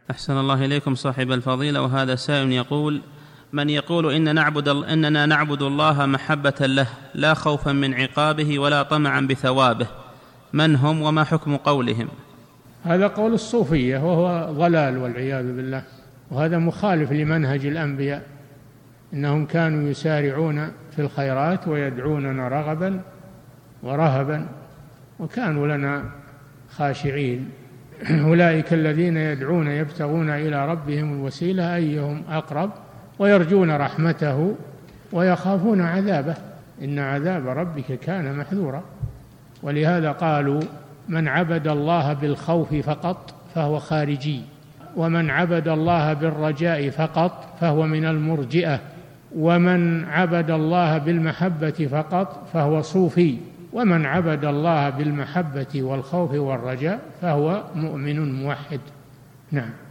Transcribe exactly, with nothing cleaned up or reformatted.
أحسن الله إليكم صاحب الفضيلة. وهذا سائل يقول: من يقول إن نعبد إننا نعبد الله محبة له لا خوفا من عقابه ولا طمعا بثوابه، من هم وما حكم قولهم؟ هذا قول الصوفية وهو ضلال والعياذ بالله، وهذا مخالف لمنهج الأنبياء، إنهم كانوا يسارعون في الخيرات ويدعوننا رغبا ورهبا وكانوا لنا خاشعين. أولئك الذين يدعون يبتغون إلى ربهم الوسيلة أيهم أقرب ويرجون رحمته ويخافون عذابه، إن عذاب ربك كان محذورا. ولهذا قالوا: من عبد الله بالخوف فقط فهو خارجي، ومن عبد الله بالرجاء فقط فهو من المرجئة، ومن عبد الله بالمحبة فقط فهو صوفي، ومن عبد الله بالمحبة والخوف والرجاء فهو مؤمن موحد. نعم.